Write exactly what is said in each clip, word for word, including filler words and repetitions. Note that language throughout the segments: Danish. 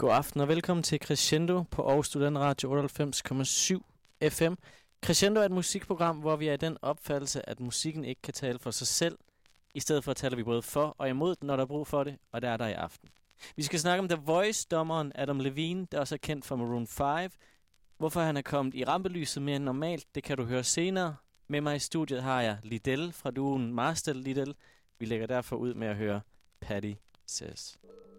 God aften og velkommen til Crescendo på Aarhus Studenterradio otteoghalvfems komma syv F M. Crescendo er et musikprogram, hvor vi er i den opfattelse, at musikken ikke kan tale for sig selv. I stedet for taler vi både for og imod den, når der er brug for det, og der er der i aften. Vi skal snakke om The Voice-dommeren Adam Levine, der også er kendt for Maroon fem. Hvorfor han er kommet i rampelyset mere end normalt, det kan du høre senere. Med mig i studiet har jeg Liddell fra duoen Marstal Liddell. Vi lægger derfor ud med at høre Patty Says.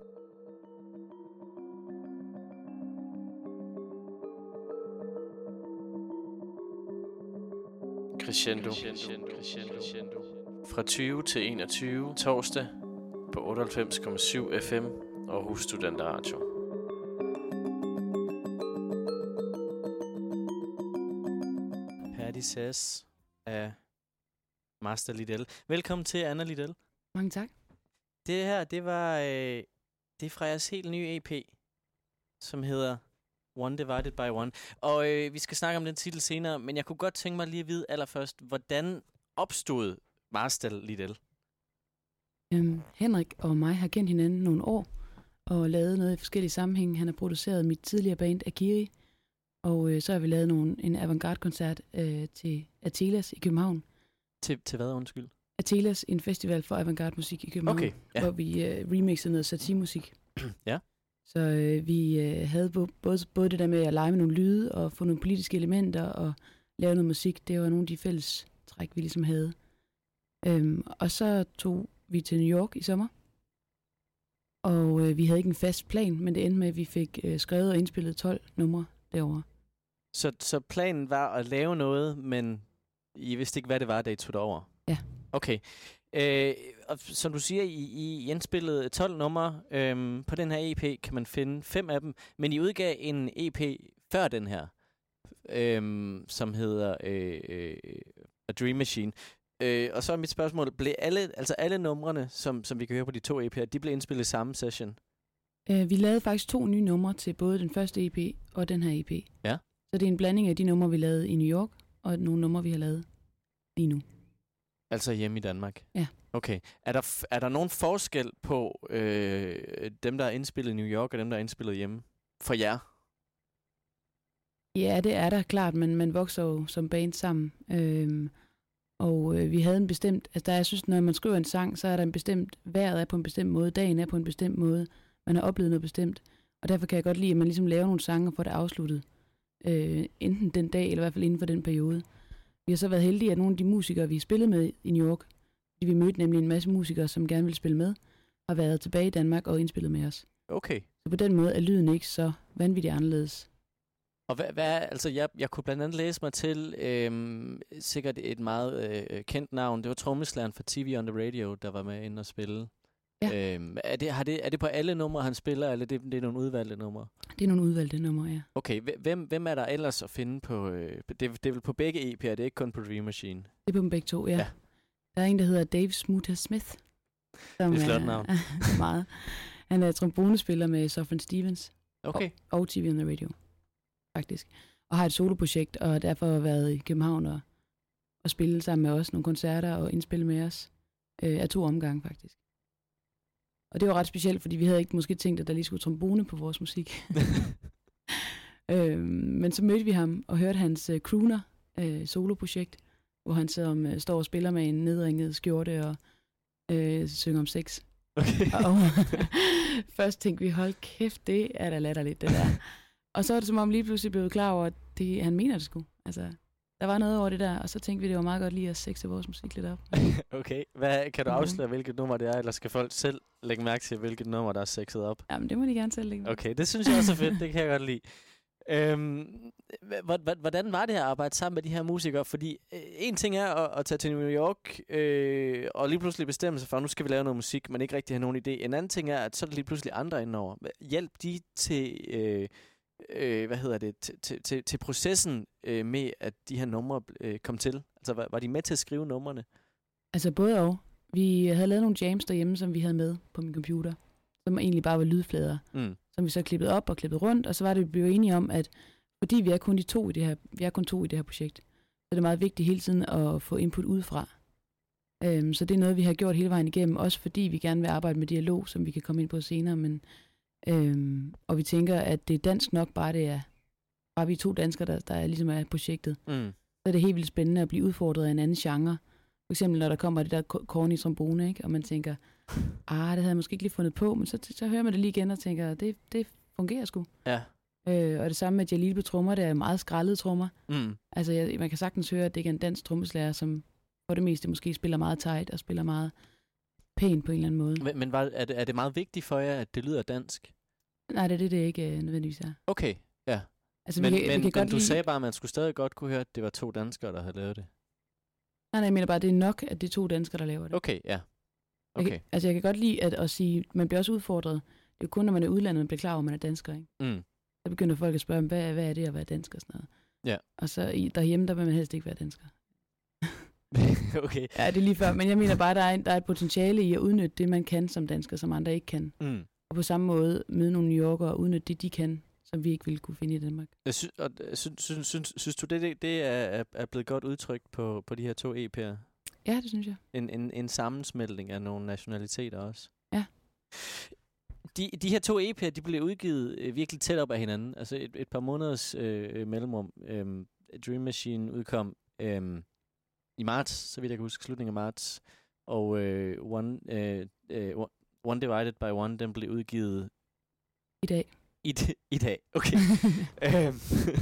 Crescendo. Crescendo. Crescendo. Fra tyve til enogtyve torsdag på otteoghalvfems komma syv F M Aarhus Studenterradio. Patty Says af Marstal Liddell. Velkommen til, Anna Liddell. Mange tak. Det her, det var øh, det er fra jeres helt nye E P, som hedder One Divided by One. Og øh, vi skal snakke om den titel senere, men jeg kunne godt tænke mig lige at vide allerførst, hvordan opstod Marstal Liddell? Øhm, Henrik og mig har kendt hinanden nogle år og lavet noget i forskellige sammenhænge. Han har produceret mit tidligere band Akiri, og øh, så har vi lavet nogle, en avantgarde-koncert øh, til Atelas i København. Til, til hvad, undskyld? Atelas, en festival for avantgarde-musik i København, okay, ja. hvor vi øh, remixede noget satirmusik. Ja. Så øh, vi øh, havde både, både det der med at lege med nogle lyde og få nogle politiske elementer og lave noget musik. Det var nogle af de fælles træk, vi ligesom havde. Øhm, og så tog vi til New York i sommer. Og øh, vi havde ikke en fast plan, men det endte med, at vi fik øh, skrevet og indspillet tolv numre derovre. Så, så planen var at lave noget, men I vidste ikke, hvad det var, da I tog det over? Ja. Okay. Øh, og som du siger, I, I indspillede tolv numre. Øhm, på den her E P kan man finde fem af dem, men I udgav en E P før den her, øhm, som hedder øh, øh, A Dream Machine. Øh, og så er mit spørgsmål, blev alle, altså alle numrene, som, som vi kan høre på de to E P'er, de blev indspillet i samme session? Øh, vi lavede faktisk to nye numre til både den første E P og den her E P. Ja. Så det er en blanding af de numre, vi lavede i New York, og nogle numre, vi har lavet lige nu. Altså hjemme i Danmark? Ja. Okay. Er der, f- er der nogen forskel på øh, dem, der er indspillet i New York, og dem, der er indspillet hjemme? For jer? Ja, det er der klart, men man vokser jo som band sammen. Øhm, og øh, vi havde en bestemt... Altså, der, jeg synes, når man skriver en sang, så er der en bestemt... Vejret er på en bestemt måde, dagen er på en bestemt måde. Man har oplevet noget bestemt. Og derfor kan jeg godt lide, at man ligesom laver nogle sange og får det afsluttet. Øh, enten den dag, eller i hvert fald inden for den periode. Vi har så været heldige, at nogle af de musikere, vi har spillet med i New York, vi mødte nemlig en masse musikere, som gerne ville spille med, har været tilbage i Danmark og indspillet med os. Okay. Så på den måde er lyden ikke så vanvittigt anderledes. Og hvad, hvad altså jeg, jeg kunne blandt andet læse mig til øhm, sikkert et meget øh, kendt navn. Det var trommeslageren for T V on the Radio, der var med inde og spille. Ja. Øhm, er, det, har det, er det på alle numre, han spiller, eller det, det er nogle udvalgte numre? Det er nogle udvalgte numre, ja. Okay, hvem, hvem er der ellers at finde på... Øh, det, det er vel på begge E P'er, det er ikke kun på Dream Machine? Det er på dem begge to, ja. ja. Der er en, der hedder Dave Smoother Smith. Som det er et flot navn. Meget. Han er trombonespiller med Sufjan Stevens. Okay. Og, og T V on the Radio, faktisk. Og har et soloprojekt, og derfor har været i København og, og spille sammen med os nogle koncerter og indspille med os. Øh, af to omgange, faktisk. Og det var ret specielt, fordi vi havde ikke måske tænkt, at der lige skulle trombone på vores musik. øh, men så mødte vi ham og hørte hans uh, crooner uh, soloprojekt, hvor han så, um, står og spiller med en nedringet skjorte og uh, synger om sex. Okay. Og først tænkte vi, hold kæft, det er da latterligt, det der. Og så er det som om lige pludselig blev klar over, at det, han mener det sgu. Altså, der var noget over det der, og så tænkte vi, det var meget godt lige at sexe vores musik lidt op. Okay. Hvad, kan du afsløre, hvilket nummer det er, eller skal folk selv lægge mærke til, hvilket nummer, der er sexet op? Jamen, det må de gerne selv lægge. Okay, det synes jeg også er fedt, det kan jeg godt lide. Øhm, hvordan var det her at arbejde sammen med de her musikere? Fordi øh, en ting er at, at tage til New York øh, og lige pludselig bestemme sig for, at nu skal vi lave noget musik, men ikke rigtig have nogen idé. En anden ting er, at så er der lige pludselig andre indover. Hjælp de til... Øh, Øh, hvad hedder det, til, til, til processen øh, med, at de her numre øh, kom til? Altså, var, var de med til at skrive numrene? Altså, både og. Vi havde lavet nogle jams derhjemme, som vi havde med på min computer, som egentlig bare var lydflader, mm. som vi så klippede op og klippede rundt, og så var det, vi blev enige om, at fordi vi er kun de to i det her, vi er kun to i det her projekt, så er det meget vigtigt hele tiden at få input udefra. Um, så det er noget, vi har gjort hele vejen igennem, også fordi vi gerne vil arbejde med dialog, som vi kan komme ind på senere, men Øhm, og vi tænker, at det er dansk nok, bare det er bare vi er to danskere, der, der er, ligesom er projektet. Mm. Så er det helt vildt spændende at blive udfordret af en anden genre. For eksempel, når der kommer det der corny trombone, ikke? Og man tænker, ah, det havde jeg måske ikke lige fundet på, men så, så hører man det lige igen og tænker, det, det fungerer sgu. Ja. Øh, og det samme med Jalil på trommer, det er meget skraldede trommer. Mm. Altså, jeg, man kan sagtens høre, at det ikke er en dansk trommeslager, som for det meste måske spiller meget tight og spiller meget pænt på en eller anden måde. Men, men var, er, det, er det meget vigtigt for jer, at det lyder dansk? Nej, det er det, det ikke øh, nødvendigvis er. Okay, ja. Altså, men vi kan, men, vi kan men godt du lide... sagde bare, at man skulle stadig godt kunne høre, at det var to danskere, der havde lavet det. Nej, nej, jeg mener bare, at det er nok, at det er to danskere, der laver det. Okay, ja. Okay. Jeg kan, altså, jeg kan godt lide at, at sige, man bliver også udfordret. Det er jo kun, når man er udlandet, man bliver klar over, at man er dansker, ikke? Mm. Så begynder folk at spørge, hvad, hvad er det at være dansker og sådan noget. Ja. Og så i, derhjemme, der vil man helst ikke være dansker. Okay. Ja, det er lige før. Men jeg mener bare, at der er, en, der er et potentiale i at udnytte det, man kan som dansker, som andre ikke kan. Mm. Og på samme måde møde nogle New Yorkere og udnytte det, de kan, som vi ikke ville kunne finde i Danmark. Jeg sy- og, synes, synes, synes, synes du, det, det, det er, er blevet godt udtrykt på, på de her to E P'er? Ja, det synes jeg. En, en, en sammensmeltning af nogle nationaliteter også. Ja. De, de her to E P'er, de blev udgivet øh, virkelig tæt op af hinanden. Altså et, et par måneders øh, mellemrum. Øhm, Dream Machine udkom øhm, i marts, så vidt jeg kan huske, slutningen af marts. Og øh, One, øh, øh, One Divided by One, den blev udgivet... I dag. I, d- i dag, okay. øhm,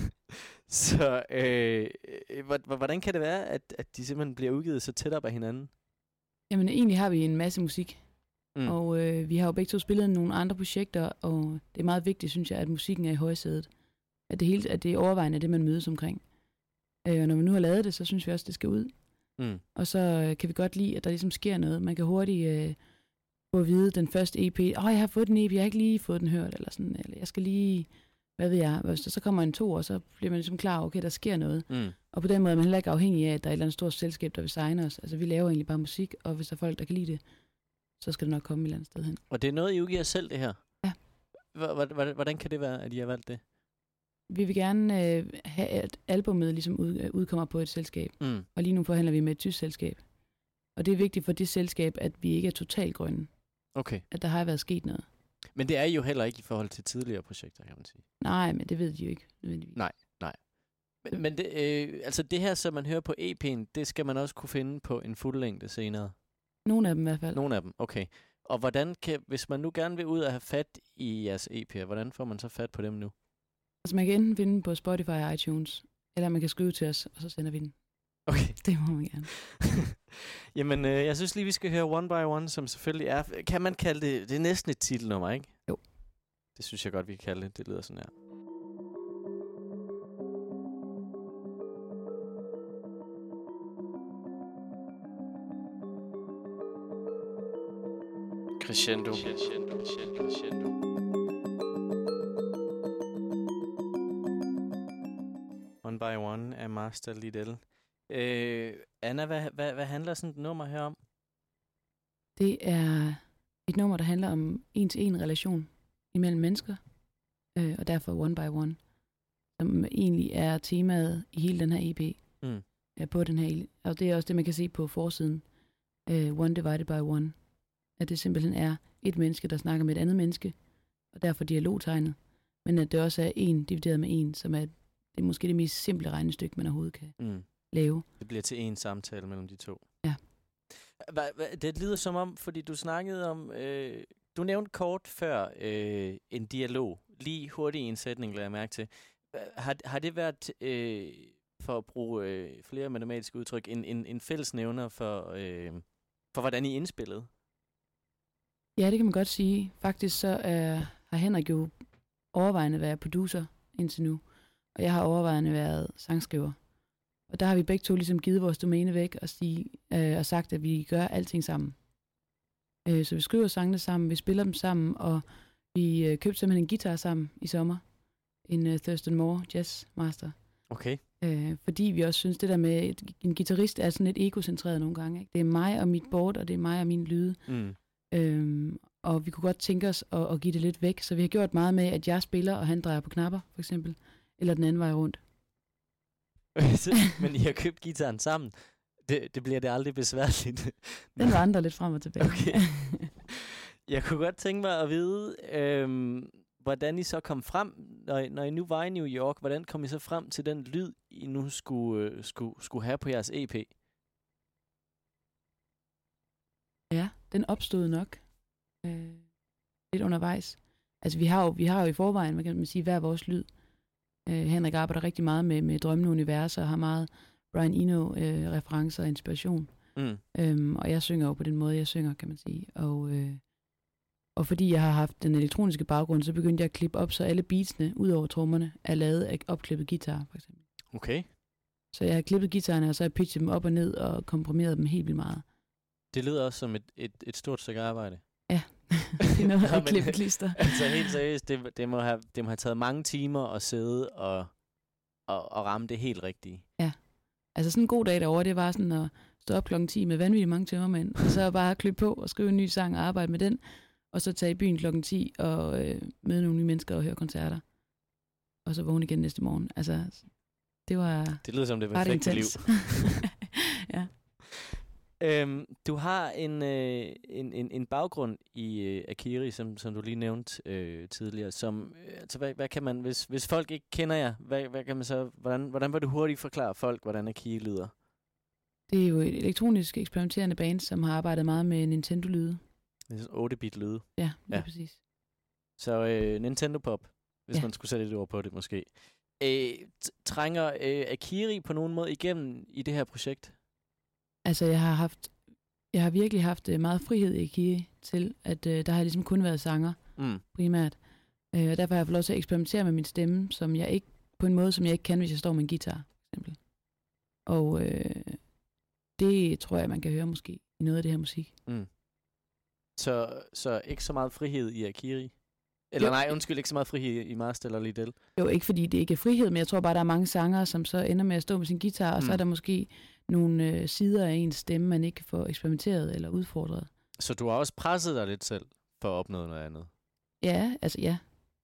så øh, hvordan kan det være, at, at de simpelthen bliver udgivet så tæt op af hinanden? Jamen egentlig har vi en masse musik. Mm. Og øh, vi har jo begge to spillet nogle andre projekter, og det er meget vigtigt, synes jeg, at musikken er i højsædet. At det, hele, at det er overvejende det, man mødes omkring. Øh, og når vi nu har lavet det, så synes vi også, det skal ud. Mm. Og så øh, kan vi godt lide, at der ligesom sker noget. Man kan hurtigt øh, få at vide den første E P. Åh, oh, jeg har fået den E P, jeg har ikke lige fået den hørt. Eller sådan, eller jeg skal lige, hvad ved jeg. Hvis der så kommer en to, og så bliver man ligesom klar, okay, der sker noget. Mm. Og på den måde er man heller ikke afhængig af, at der er et eller andet stort selskab, der vil signe os. Altså vi laver egentlig bare musik, og hvis der er folk, der kan lide det, så skal det nok komme et eller andet sted hen. Og det er noget, I udgiver selv, det her? Ja. Hvordan kan det være, at I har valgt det? Vi vil gerne øh, have, at albumet ligesom ud, øh, udkommer på et selskab. Mm. Og lige nu forhandler vi med et tysk selskab. Og det er vigtigt for det selskab, at vi ikke er totalt grønne. Okay. At der har været sket noget. Men det er jo heller ikke i forhold til tidligere projekter, kan man sige. Nej, men det ved de jo ikke nødvendigvis. Nej, nej. Men, men det, øh, altså det her, som man hører på E P'en, det skal man også kunne finde på en fuldlængde senere? Nogle af dem i hvert fald. Nogle af dem, okay. Og hvordan kan, hvis man nu gerne vil ud og have fat i jeres E P'er, hvordan får man så fat på dem nu? Altså man kan enten finde den på Spotify og iTunes, eller man kan skrive til os, og så sender vi den. Okay. Det må man gerne. Jamen, øh, jeg synes lige, vi skal høre One by One, som selvfølgelig er... Kan man kalde det... Det er næsten et titelnummer, ikke? Jo. Det synes jeg godt, vi kan kalde det. Det lyder sådan her. Crescendo. Crescendo, crescendo, crescendo. One by One af Master Liddell. Øh, Anna, hvad, hvad, hvad handler sådan et nummer her om? Det er et nummer, der handler om en-til-en relation imellem mennesker, øh, og derfor One by One, som egentlig er temaet i hele den her E P. Mm. Ja, på den her, og det er også det, man kan se på forsiden. Uh, one divided by one. At det simpelthen er et menneske, der snakker med et andet menneske, og derfor dialogtegnet. Men at det også er en divideret med en, som er, det er måske det mest simple regnestykke, man overhovedet kan mm. lave. Det bliver til en samtale mellem de to. Ja. Hva, hva, det lyder som om, fordi du snakkede om... Øh, du nævnte kort før øh, en dialog. Lige hurtigt i en sætning, lader jeg mærke til. Har, har det været... Øh, for at bruge øh, flere matematiske udtryk, en, en, en fællesnævner for, øh, for, hvordan I indspillede? Ja, det kan man godt sige. Faktisk så er, har Henrik jo overvejende været producer indtil nu, og jeg har overvejende været sangskriver. Og der har vi begge to ligesom givet vores domæne væk og, sige, øh, og sagt, at vi gør alting sammen. Øh, så vi skriver sangene sammen, vi spiller dem sammen, og vi øh, købte simpelthen en guitar sammen i sommer. En uh, Thurston Moore Jazz Master. Okay. Øh, fordi vi også synes, det der med et, en guitarist er sådan lidt egocentreret nogle gange. Ikke? Det er mig og mit board, og det er mig og min lyde. Mm. Øhm, og vi kunne godt tænke os at, at give det lidt væk. Så vi har gjort meget med, at jeg spiller, og han drejer på knapper, for eksempel. Eller den anden vej rundt. Men I har købt guitaren sammen. Det, det bliver det aldrig besværligt. Den vandrer lidt frem og tilbage. Okay. Jeg kunne godt tænke mig at vide, øhm, hvordan I så kom frem, når I, når I nu var i New York, hvordan kom I så frem til den lyd, I nu skulle, øh, skulle, skulle have på jeres E P? Ja, den opstod nok øh, lidt undervejs. Altså, vi har jo, vi har jo i forvejen, man kan man sige, hver vores lyd. Øh, Henrik arbejder rigtig meget med, med drømmende universer og har meget Brian Eno-referencer øh, og inspiration. Mm. Øhm, og jeg synger jo på den måde, jeg synger, kan man sige. Og, øh, og fordi jeg har haft den elektroniske baggrund, så begyndte jeg at klippe op, så alle beatsene, ud over trommerne, er lavet af opklippet guitar, for eksempel. Okay. Så jeg har klippet guitarerne, og så har jeg pitchet dem op og ned og komprimeret dem helt vildt meget. Det lyder også som et, et, et stort stykke arbejde. Ja, det er noget af klippet klister. Altså helt seriøst, det, det, må have, det må have taget mange timer at sidde og, og, og ramme det helt rigtige. Ja, altså sådan en god dag derovre, det var sådan at stå op klokken ti med vanvittigt mange tømmermænd, og så bare klippe på og skrive en ny sang og arbejde med den, og så tage i byen klokken ti og øh, møde nogle nye mennesker og høre koncerter. Og så vågne igen næste morgen. Altså, det var det lyder som det perfekte liv. Ja. Øhm, du har en, øh, en, en, en baggrund i øh, Akiri, som, som du lige nævnte øh, tidligere. Som, øh, altså, hvad, hvad kan man, hvis, hvis folk ikke kender jer, hvad, hvad kan man så, hvordan, hvordan vil du hurtigt forklare folk, hvordan Akiri lyder? Det er jo et elektronisk eksperimenterende band, som har arbejdet meget med Nintendo-lyde. Det er sådan otte-bit lyde. Ja, lige ja. præcis. Så øh, Nintendo Pop, hvis ja. man skulle sætte et ord på det måske. Øh, trænger øh, Akiri på nogen måde igennem i det her projekt? Altså, jeg har haft, jeg har virkelig haft uh, meget frihed i Akiri til, at uh, der har ligesom kun været sanger, mm. primært. Uh, og derfor har jeg fået lov til at eksperimentere med min stemme, som jeg ikke, på en måde, som jeg ikke kan, hvis jeg står med en guitar, for eksempel. Og uh, det tror jeg, man kan høre måske i noget af det her musik. Mm. Så, så ikke så meget frihed i Akiri? Eller jo. Nej, undskyld, ikke så meget frihed i Master eller Liddell? Jo, ikke fordi det ikke er frihed, men jeg tror bare, der er mange sangere, som så ender med at stå med sin guitar, og mm. så er der måske nogle øh, sider af ens stemme, man ikke får eksperimenteret eller udfordret. Så du har også presset dig lidt selv for at opnå noget andet? Ja, altså ja.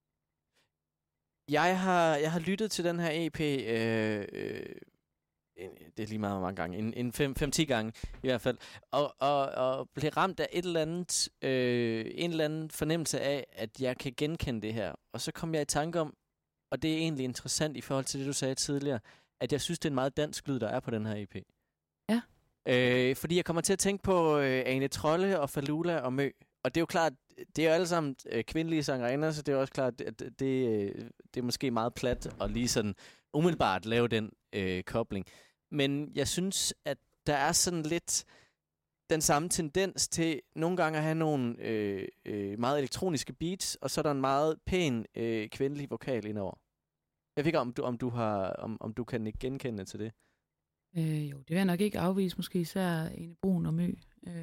Jeg har, jeg har lyttet til den her E P, øh, øh, det er lige meget mange gange, en, en fem, fem, ti gange i hvert fald, og, og, og blev ramt af et eller andet, øh, en eller anden fornemmelse af, at jeg kan genkende det her. Og så kom jeg i tanke om, og det er egentlig interessant i forhold til det, du sagde tidligere, at jeg synes, det er en meget dansk lyd, der er på den her E P. Ja. Øh, fordi jeg kommer til at tænke på øh, Ane Trolle og Falula og Mø. Og det er jo klart, det er jo alle sammen øh, kvindelige sangerinder, så det er også klart, at det, det, øh, det er måske meget plat at lige sådan umiddelbart lave den øh, kobling. Men jeg synes, at der er sådan lidt den samme tendens til nogle gange at have nogle øh, øh, meget elektroniske beats, og så er der en meget pæn øh, kvindelig vokal indover. Jeg ved ikke, om du, om du, har, om, om du kan genkende til det. Øh, jo, det vil jeg nok ikke afvise, måske især Ane Brun og Mø. Øh.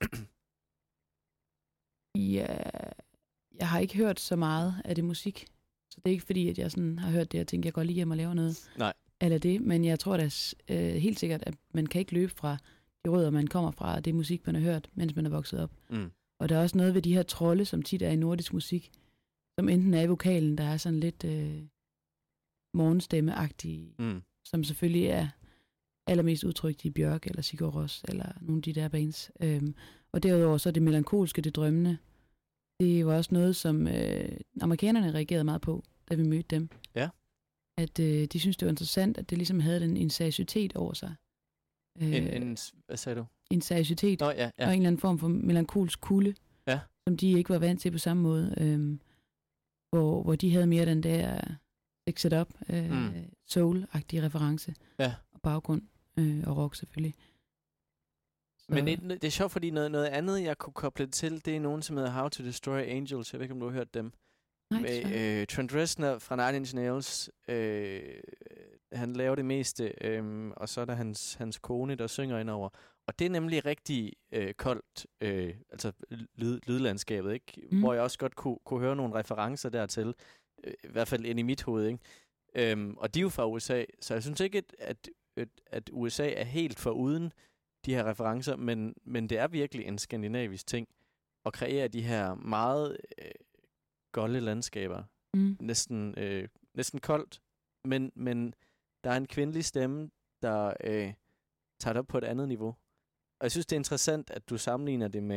ja, jeg har ikke hørt så meget af det musik, så det er ikke fordi, at jeg sådan har hørt det, og tænker, jeg går lige hjem og laver noget. Nej. Eller det, men jeg tror da øh, helt sikkert, at man kan ikke løbe fra de rødder, man kommer fra, det musik, man har hørt, mens man er vokset op. Mm. Og der er også noget ved de her trolde, som tit er i nordisk musik, som enten er i vokalen, der er sådan lidt øh, morgenstemmeagtige, mm. som selvfølgelig er allermest udtrykt i Bjørk, eller Sigur Rós, eller nogle af de der bands. Øhm, og derudover så det melankolske, det drømmende, det var også noget, som øh, amerikanerne reagerede meget på, da vi mødte dem. Ja. At øh, de synes det var interessant, at det ligesom havde den, en seriøsitet over sig. Øh, en, en, hvad sagde du? En seriøsitet, oh, ja, ja. og en eller anden form for melankolsk kulde, ja. som de ikke var vant til på samme måde. Øh, hvor, hvor de havde mere den der Sex It Up, øh, mm. soul-agtige reference, ja. og baggrund, øh, og rock selvfølgelig. Så. Men det, det er sjovt, fordi noget, noget andet, jeg kunne koble til, det er nogen, som hedder How to Destroy Angels. Jeg ved ikke, om du har hørt dem. Nej, med øh, Trent Reznor fra Nine Inch Nails. Øh, han laver det meste, øh, og så er der hans, hans kone, der synger indover. Og det er nemlig rigtig øh, koldt, øh, altså lyd, lydlandskabet, ikke? Mm. Hvor jeg også godt kunne, kunne høre nogle referencer dertil, øh, i hvert fald ind i mit hoved, ikke? Øhm, og de er jo fra U S A, så jeg synes ikke, at, at, at U S A er helt foruden de her referencer, men, men det er virkelig en skandinavisk ting at kreere de her meget øh, golde landskaber. Mm. Næsten, øh, næsten koldt, men, men der er en kvindelig stemme, der øh, tager det op på et andet niveau. Og jeg synes, det er interessant, at du sammenligner det med,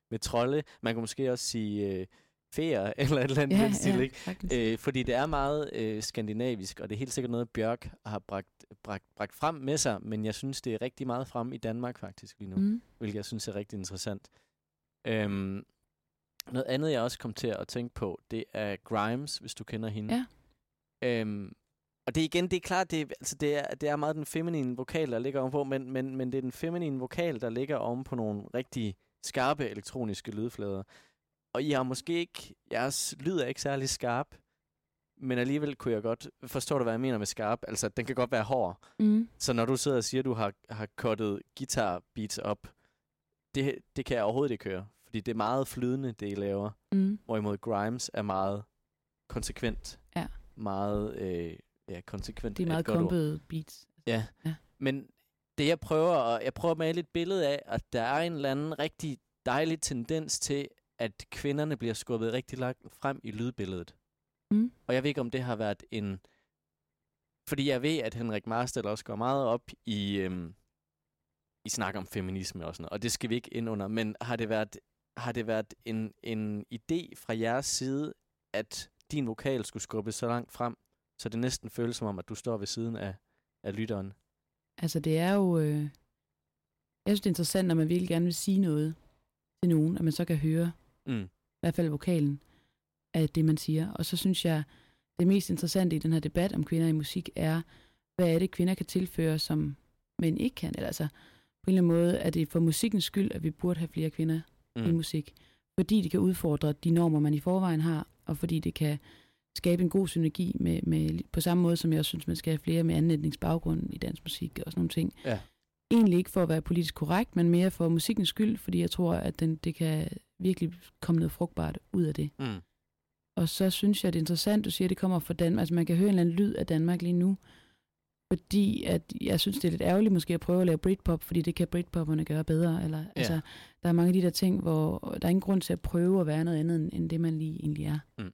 med trolde. Man kan måske også sige øh, feer eller et eller andet Ja, den stil, ja, ikke? Øh, fordi det er meget øh, skandinavisk, og det er helt sikkert noget, Bjørk har bragt, bragt, bragt frem med sig, men jeg synes, det er rigtig meget frem i Danmark faktisk lige nu, mm. hvilket jeg synes er rigtig interessant. Øhm, noget andet, jeg også kom til at tænke på, det er Grimes, hvis du kender hende. Ja. Øhm, og det igen, det er klart, det er, altså det er, det er meget den feminine vokal, der ligger ovenpå, men, men, men det er den feminine vokal, der ligger oven på nogle rigtig skarpe elektroniske lydflader. Og I har måske ikke, jeres lyd er ikke særlig skarp, men alligevel kunne jeg godt, forstår du, hvad jeg mener med skarp? Altså, den kan godt være hård. Mm. Så når du sidder og siger, at du har, har cuttet guitar beats op, det, det kan jeg overhovedet ikke høre, fordi det er meget flydende, det I laver. Mm. Hvorimod Grimes er meget konsekvent. Ja. Meget, øh, ja, konsekvent. Det er meget kompede beats. Ja. ja, men det jeg prøver, og jeg prøver at male et billede af, at der er en eller anden rigtig dejlig tendens til, at kvinderne bliver skubbet rigtig langt frem i lydbilledet. Mm. Og jeg ved ikke, om det har været en... Fordi jeg ved, at Henrik Marstal også går meget op i, øhm, i snak om feminisme og sådan noget, og det skal vi ikke ind under, men har det været, har det været en, en idé fra jeres side, at din vokal skulle skubbes så langt frem, så det næsten føles som om, at du står ved siden af, af lytteren? Altså, det er jo... Øh... Jeg synes, det er interessant, når man virkelig gerne vil sige noget til nogen, at man så kan høre, mm. i hvert fald vokalen, af det, man siger. Og så synes jeg, det mest interessante i den her debat om kvinder i musik er, hvad er det, kvinder kan tilføre, som mænd ikke kan? Eller altså, på en eller anden måde er det for musikkens skyld, at vi burde have flere kvinder mm. i musik. Fordi det kan udfordre de normer, man i forvejen har, og fordi det kan skabe en god synergi med, med på samme måde, som jeg også synes, man skal have flere med anden etnisk baggrund i dansk musik og sådan nogle ting. Ja. Egentlig ikke for at være politisk korrekt, men mere for musikkens skyld, fordi jeg tror, at den, det kan virkelig komme noget frugtbart ud af det. Mm. Og så synes jeg, det er interessant, du siger, at det kommer fra Danmark. Altså man kan høre en eller anden lyd af Danmark lige nu, fordi at jeg synes, det er lidt ærgerligt måske at prøve at lave Britpop, fordi det kan Britpopperne gøre bedre. Eller, ja. Altså, der er mange af de der ting, hvor der er ingen grund til at prøve at være noget andet, end det man lige egentlig er. Mm.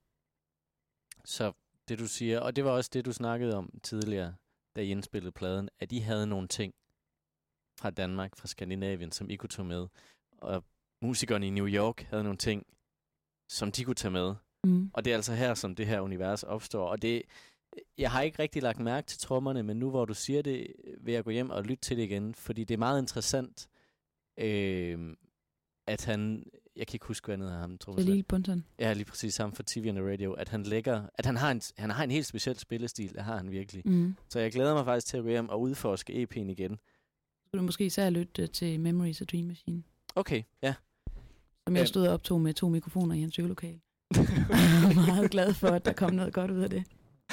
Så det du siger, og det var også det, du snakkede om tidligere, da I indspillede pladen, at I havde nogle ting fra Danmark, fra Skandinavien, som I kunne tage med. Og musikerne i New York havde nogle ting, som de kunne tage med. Mm. Og det er altså her, som det her univers opstår. Og det, jeg har ikke rigtig lagt mærke til trommerne, men nu hvor du siger det, vil jeg gå hjem og lytte til det igen. Fordi det er meget interessant, øh, at han... Jeg kan ikke huske, hvad han hedder ham, trommeslager. Jalil Bunton. Ja, lige præcis ham fra T V and the Radio. At han lægger... At han har en, han har en helt speciel spillestil. Det har han virkelig. Mm. Så jeg glæder mig faktisk til at gå hjem og udforske E P'en igen. Skulle du måske især lytte til Memories of Dream Machine. Okay, ja. Som jeg stod og optog med to mikrofoner i hans øvelokale. Jeg er meget glad for, at der kom noget godt ud af det.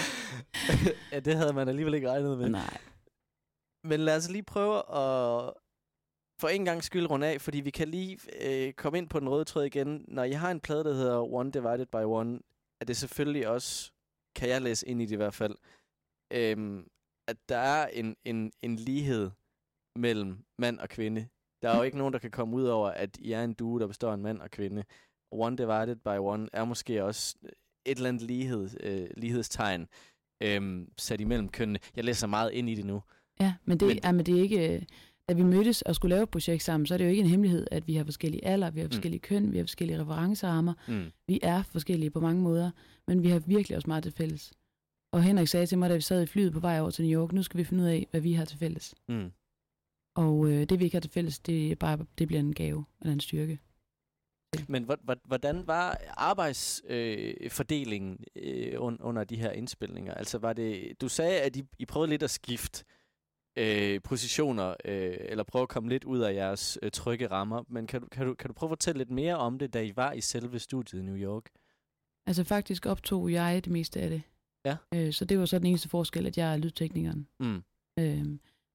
Ja, det havde man alligevel ikke regnet med. Nej. Men lad os lige prøve at for en gang skyld runde af, fordi vi kan lige øh, komme ind på den røde tråd igen. Når jeg har en plade, der hedder One Divided by One, er det selvfølgelig også, kan jeg læse ind i det i hvert fald, øhm, at der er en, en, en lighed mellem mand og kvinde. Der er jo ikke nogen, der kan komme ud over, at I er en duo, der består af en mand og kvinde. One Divided by One er måske også et eller andet lighed, øh, lighedstegn øh, sat imellem kønnene. Jeg læser meget ind i det nu. Ja, men det, men, ja, men det er ikke... Da vi mødtes og skulle lave et projekt sammen, så er det jo ikke en hemmelighed, at vi har forskellige alder, vi har forskellige mm. køn, vi har forskellige referencerammer. Mm. Vi er forskellige på mange måder, men vi har virkelig også meget til fælles. Og Henrik sagde til mig, da vi sad i flyet på vej over til New York, nu skal vi finde ud af, hvad vi har til fælles. Mm. Og øh, det vi ikke har til fælles, det, er bare, det bliver en gave eller en styrke. Men hvordan var arbejdsfordelingen øh, under de her indspilninger? Altså var det, du sagde, at I, I prøvede lidt at skifte øh, positioner, øh, eller prøve at komme lidt ud af jeres øh, trygge rammer, men kan du, kan, du, kan du prøve at fortælle lidt mere om det, da I var i selve studiet i New York? Altså faktisk optog jeg det meste af det. Ja. Øh, så det var så den eneste forskel, at jeg er lydteknikeren. Mm. Øh,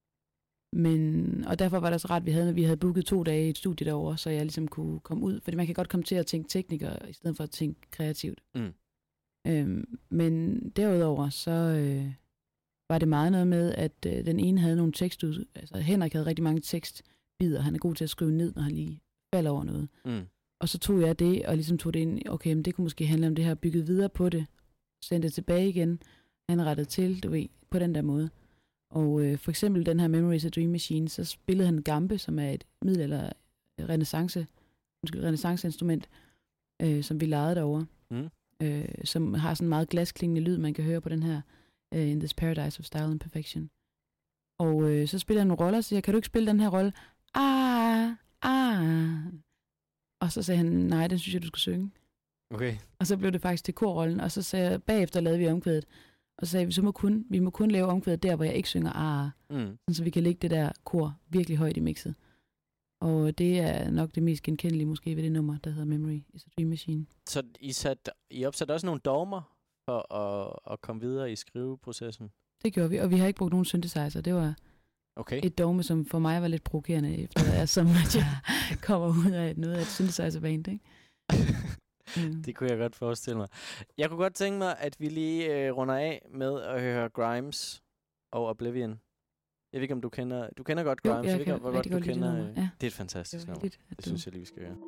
Men, og derfor var det så ret, at vi havde, vi havde booket to dage i et studie derovre, så jeg ligesom kunne komme ud. Fordi man kan godt komme til at tænke tekniker, i stedet for at tænke kreativt. Mm. Øhm, men derudover, så øh, var det meget noget med, at øh, den ene havde nogle tekst ud. Altså Henrik havde rigtig mange tekstbider. Han er god til at skrive ned, når han lige falder over noget. Mm. Og så tog jeg det, og ligesom tog det ind. Okay, men det kunne måske handle om det her, bygget videre på det. Sendte det tilbage igen. Han rettede til, du ved, på den der måde. Og øh, for eksempel den her Memories of Dream Machine, så spillede han Gambe, som er et middelalder renaissance renaissanceinstrument, øh, som vi legede derovre. Mm. Øh, som har sådan en meget glasklingende lyd, man kan høre på den her uh, In This Paradise of Style and Perfection. Og øh, så spiller han nogle roller, og siger, kan du ikke spille den her rolle? Ah, ah. Og så sagde han, nej, den synes jeg, du skal synge. Okay. Og så blev det faktisk til korrollen, og så sagde jeg, bagefter lavede vi omkvædet. Og så sagde vi, så må kun, vi må kun lave omkvædet der, hvor jeg ikke synger ah. Mm. Så vi kan lægge det der kor virkelig højt i mixet. Og det er nok det mest genkendelige måske ved det nummer, der hedder Memory is a Dream Machine. Så I, sat, I opsatte også nogle dogmer for at, at komme videre i skriveprocessen? Det gjorde vi, og vi har ikke brugt nogen synthesizer. Det var okay. et dogme, som for mig var lidt provokerende, efter jeg, som at jeg kommer ud af noget af et synthesizer-band, ikke? mm. Det kunne jeg godt forestille mig. Jeg kunne godt tænke mig, at vi lige øh, runder af med at høre Grimes og Oblivion. Jeg ved ikke, om du kender... Du kender godt Grimes. Jo, jeg, jeg ved ikke, hvor godt du godt kender... Det, ja. Det er et fantastisk det nummer. Lidt, det synes jeg lige, vi skal høre.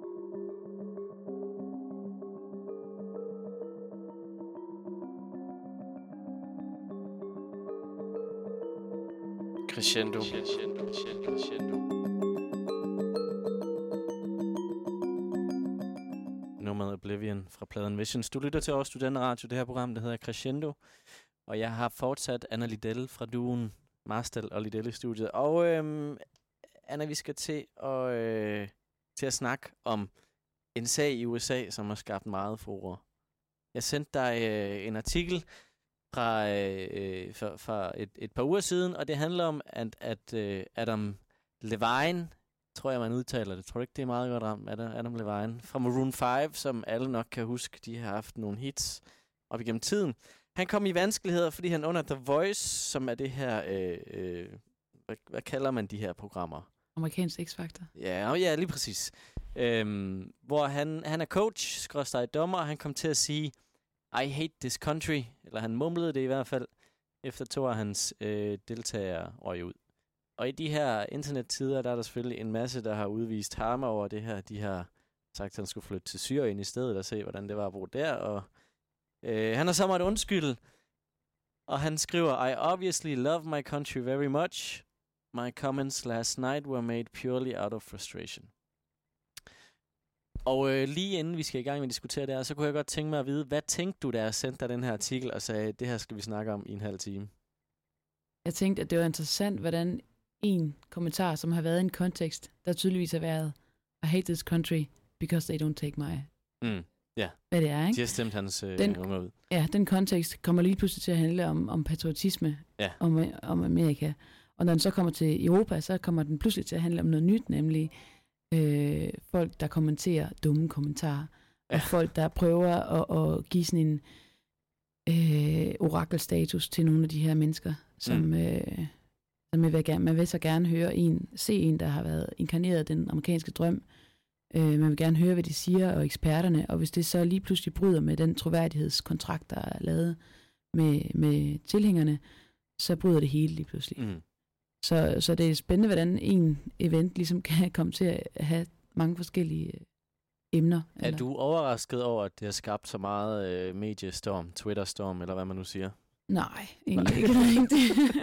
Crescendo. Crescendo. Crescendo. Nummeret Oblivion fra pladen Visions. Du lytter til Aarhus Studenterradio, det her program, der hedder Crescendo. Og jeg har fortsat Anna Lidell fra duoen Marstal og Lidell i studiet. Og øhm, Anna, vi skal til at, øh, til at snakke om en sag i U S A, som har skabt meget furore. Jeg sendte dig øh, en artikel fra, øh, fra, fra et, et par uger siden, og det handler om, at, at øh, Adam Levine, tror jeg, man udtaler det. Tror du ikke, det er meget godt ramt, Adam Levine, fra Maroon fem, som alle nok kan huske, de har haft nogle hits op igennem tiden. Han kom i vanskeligheder, fordi han under The Voice, som er det her, øh, øh, hvad, hvad kalder man de her programmer? Amerikansk X-Factor. Ja, ja, lige præcis. Øhm, hvor han, han er coach, skråstreg dommer, og han kom til at sige, I hate this country, eller han mumlede det i hvert fald, efter to af hans øh, deltagere røg ud. Og i de her internettider, der er der selvfølgelig en masse, der har udvist harme over det her. De har sagt, at han skulle flytte til Syrien i stedet og se, hvordan det var at bo der. Og øh, han har så måttet undskylde. Og han skriver, I obviously love my country very much. My comments last night were made purely out of frustration. Og øh, lige inden vi skal i gang med at diskutere det her, så kunne jeg godt tænke mig at vide, hvad tænkte du, da jeg sendte dig den her artikel og sagde, det her skal vi snakke om i en halv time? Jeg tænkte, at det var interessant, hvordan en kommentar, som har været i en kontekst, der tydeligvis har været, I hate this country, because they don't take my... Mm, yeah. Hvad det er, ikke? De har stemt hans øh, den, unger ud. Ja, den kontekst kommer lige pludselig til at handle om, om patriotisme, ja. om, om Amerika. Og når den så kommer til Europa, så kommer den pludselig til at handle om noget nyt, nemlig øh, folk, der kommenterer dumme kommentarer, ja. Og folk, der prøver at, at give sådan en øh, orakelstatus til nogle af de her mennesker, som... Mm. Øh, Man vil, gerne, man vil så gerne høre en, se en, der har været inkarneret af den amerikanske drøm. Øh, man vil gerne høre, hvad de siger, og eksperterne. Og hvis det så lige pludselig bryder med den troværdighedskontrakt, der er lavet med, med tilhængerne, så bryder det hele lige pludselig. Mm. Så, så det er spændende, hvordan en event ligesom kan komme til at have mange forskellige emner. Er eller? Du overrasket over, at det har skabt så meget øh, mediestorm, Twitter-storm, eller hvad man nu siger? Nej, egentlig ikke.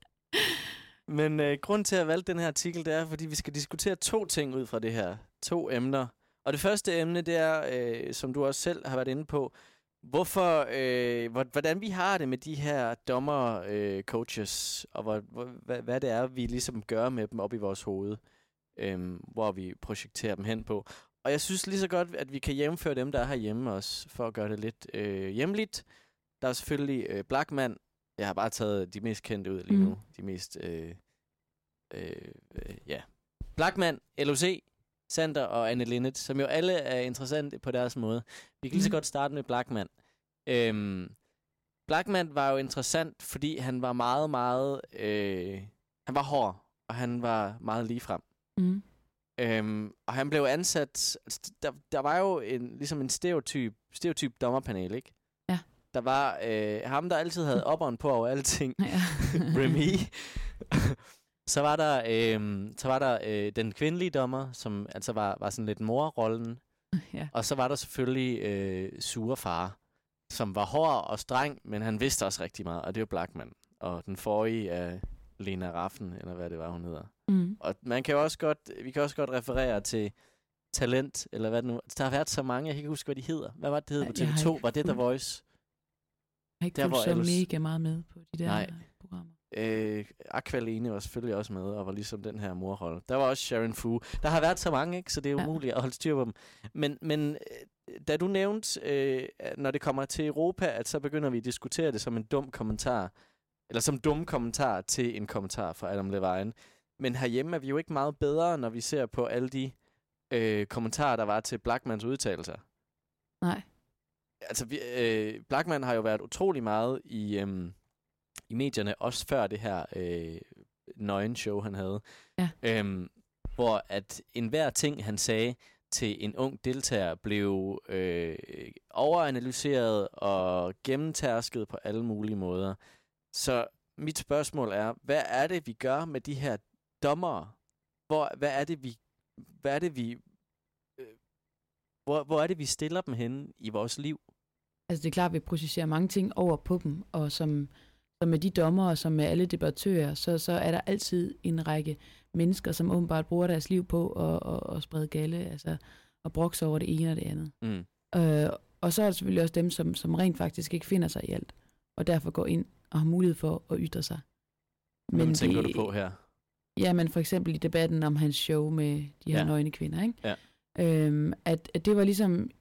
Men øh, grund til at valge den her artikel, det er, fordi vi skal diskutere to ting ud fra det her. To emner. Og det første emne, det er, øh, som du også selv har været inde på, hvorfor, øh, hvordan vi har det med de her dommer-coaches, øh, og hvor, hvor, hvad, hvad det er, vi ligesom gør med dem op i vores hoved, øh, hvor vi projekterer dem hen på. Og jeg synes lige så godt, at vi kan hjemføre dem, der er herhjemme også, for at gøre det lidt øh, hjemligt. Der er selvfølgelig øh, Blachman. Jeg har bare taget de mest kendte ud lige nu. Mm. De mest, øh, øh, øh, ja. Blachman, L O C, Sander og Anne Linnet, som jo alle er interessante på deres måde. Vi kan lige så godt starte med Blachman. Øhm, Blachman var jo interessant, fordi han var meget, meget... Øh, han var hård, og han var meget ligefrem. Mm. Øhm, og han blev ansat... Altså, der, der var jo en, ligesom en stereotyp, stereotyp dommerpanel, ikke? Der var øh, ham, der altid havde opperen på over alting. Ja. Remy. Så var der, øh, så var der øh, den kvindelige dommer, som altså var, var sådan lidt morrollen. Ja. Og så var der selvfølgelig øh, sure far, som var hård og streng, men han vidste også rigtig meget, og det var Blachman. Og den forrige af Lena Raffen, eller hvad det var, hun hedder. Mm. Og man kan jo også godt, vi kan også godt referere til Talent, eller hvad det nu. Der har været så mange, jeg kan ikke huske, hvad de hedder. Hvad var det, det hed på T V Jeg har to? ikke Var det The fulgt- Voice? Jeg har ikke Der, fulgt hvor så Ellers- mega meget med på de der Nej. programmer. Øh, Aqualene var selvfølgelig også med, og var ligesom den her morrolle. Der var også Sharon Fu. Der har været så mange, ikke? Så det er Ja. umuligt at holde styr på dem. Men, men øh, da du nævnte, øh, når det kommer til Europa, at så begynder vi at diskutere det som en dum kommentar, eller som dum kommentar til en kommentar fra Adam Levine. Men herhjemme er vi jo ikke meget bedre, når vi ser på alle de øh, kommentarer, der var til Blachmans udtalelser. Nej. Altså, vi, øh, Blachman har jo været utrolig meget i, øhm, i medierne, også før det her øh, nøgen-show, han havde. Ja. Øhm, hvor at enhver ting, han sagde til en ung deltager, blev øh, overanalyseret og gennemtærsket på alle mulige måder. Så mit spørgsmål er, hvad er det, vi gør med de her dommere? Hvor, hvad er det, vi... Hvad er det, vi øh, hvor, hvor er det, vi stiller dem henne i vores liv? Altså det er klart, at vi projicerer mange ting over på dem, og som, som med de dommere, som med alle debattører, så, så er der altid en række mennesker, som åbenbart bruger deres liv på at, at, at sprede galle, altså at brokse over det ene og det andet. Mm. Øh, og så er der selvfølgelig også dem, som, som rent faktisk ikke finder sig i alt, og derfor går ind og har mulighed for at ytre sig. Hvem tænker det, du på her? Ja, men for eksempel i debatten om hans show med de her Ja. nøgne kvinder, ikke? Ja. Øhm, at, at det var ligesom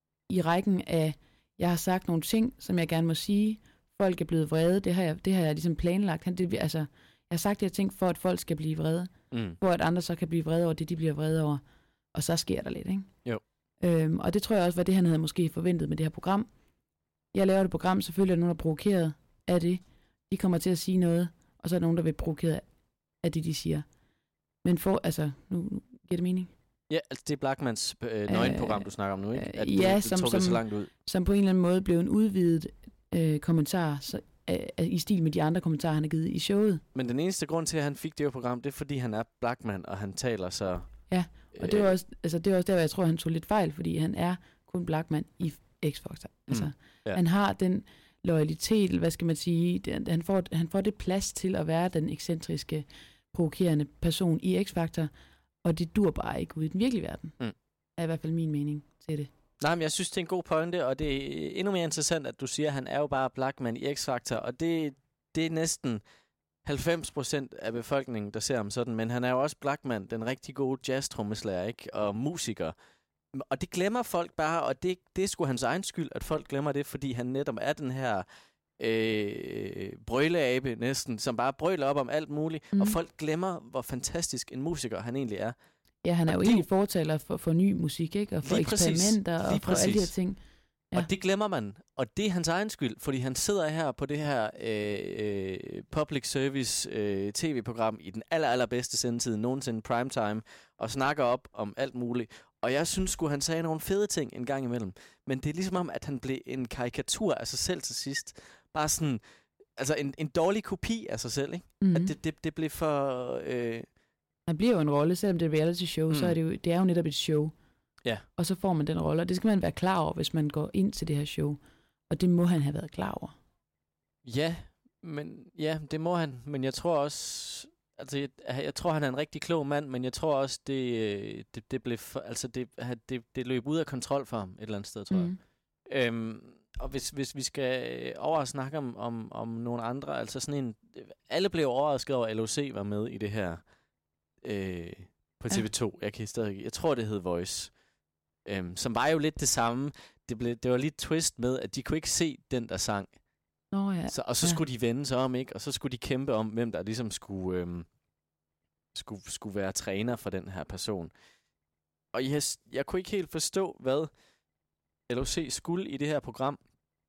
i rækken af, jeg har sagt nogle ting, som jeg gerne må sige, folk er blevet vrede, det har jeg, det har jeg ligesom planlagt. Han, det, altså, jeg har sagt de her ting, for at folk skal blive vrede, Mm. for at andre så kan blive vrede over det, de bliver vrede over, og så sker der lidt, ikke? Jo. Øhm, og det tror jeg også var det, han havde måske forventet med det her program. Jeg laver det program, selvfølgelig er der nogen, der er provokeret af det. De kommer til at sige noget, og så er der nogen, der vil provokeret af det, de siger. Men for, altså, nu, nu giver det mening? Ja, altså det er Blachmans øh, nøgenprogram, Øh, du snakker om nu, ikke? øh, At ja, det, som- det trukket så som- langt ud. Som på en eller anden måde blev en udvidet øh, kommentar, så, øh, i stil med de andre kommentarer, han har givet i showet. Men den eneste grund til, at han fik det her program, det er, fordi han er Blachman, og han taler så... Ja, Og det var også, altså det var også der, hvor jeg tror, han tog lidt fejl, fordi han er kun Blachman i X-Factor. Altså, Mm, ja. Han har den loyalitet, hvad skal man sige, det, han, får, han får det plads til at være den ekscentriske, provokerende person i X-Factor, og det dur bare ikke ud i den virkelige verden. Mm. Er i hvert fald min mening til det. Nej, men jeg synes, det er en god pointe, og det er endnu mere interessant, at du siger, at han er jo bare Blachman i X-Factor, og det, det er næsten halvfems procent af befolkningen, der ser ham sådan, men han er jo også Blachman, den rigtig gode jazz-trommeslager, ikke? Og musiker. Og det glemmer folk bare, og det, det er sgu hans egen skyld, at folk glemmer det, fordi han netop er den her øh, brøleabe næsten, som bare brøler op om alt muligt, mm. og folk glemmer, hvor fantastisk en musiker han egentlig er. Ja, han er Og jo det- egentlig fortaler for, for ny musik, ikke? Og for Lige præcis. eksperimenter, Lige og for alle de her præcis. ting. Ja. Ja. Og det glemmer man, og det er hans egen skyld, fordi han sidder her på det her øh, øh, public service øh, tv-program i den aller, allerbedste sendetid nogensinde, primetime, og snakker op om alt muligt. Og jeg synes sgu, han sagde nogle fede ting en gang imellem. Men det er ligesom om, at han blev en karikatur af sig selv til sidst. Bare sådan, altså en, en dårlig kopi af sig selv, ikke? Mm-hmm. At det, det, det blev for... Øh, Han bliver jo en rolle, selvom det er et reality show, mm. så Mm. er det jo, det er jo netop et show. Ja. Og så får man den rolle, og det skal man være klar over, hvis man går ind til det her show. Og det må han have været klar over. Ja, men ja, det må han. Men jeg tror også, altså jeg, jeg tror han er en rigtig klog mand, men jeg tror også det øh, det, det blev for, altså det, det det løb ud af kontrol for ham et eller andet sted, tror Mm. jeg. Øhm, og hvis hvis vi skal over og snakke om om om nogle andre, altså sådan en, alle blev overrasket over, at L O C var med i det her øh, på T V to. Jeg kan stadig, jeg tror det hed Voice. Øhm, som var jo lidt det samme. Det blev det var lidt twist med, at de kunne ikke se den der sang. Nå ja. Så, og så ja. skulle de vende sig om, ikke? Og så skulle de kæmpe om, hvem der ligesom skulle, øhm, skulle, skulle være træner for den her person. Og jeg, jeg kunne ikke helt forstå, hvad L O C skulle i det her program.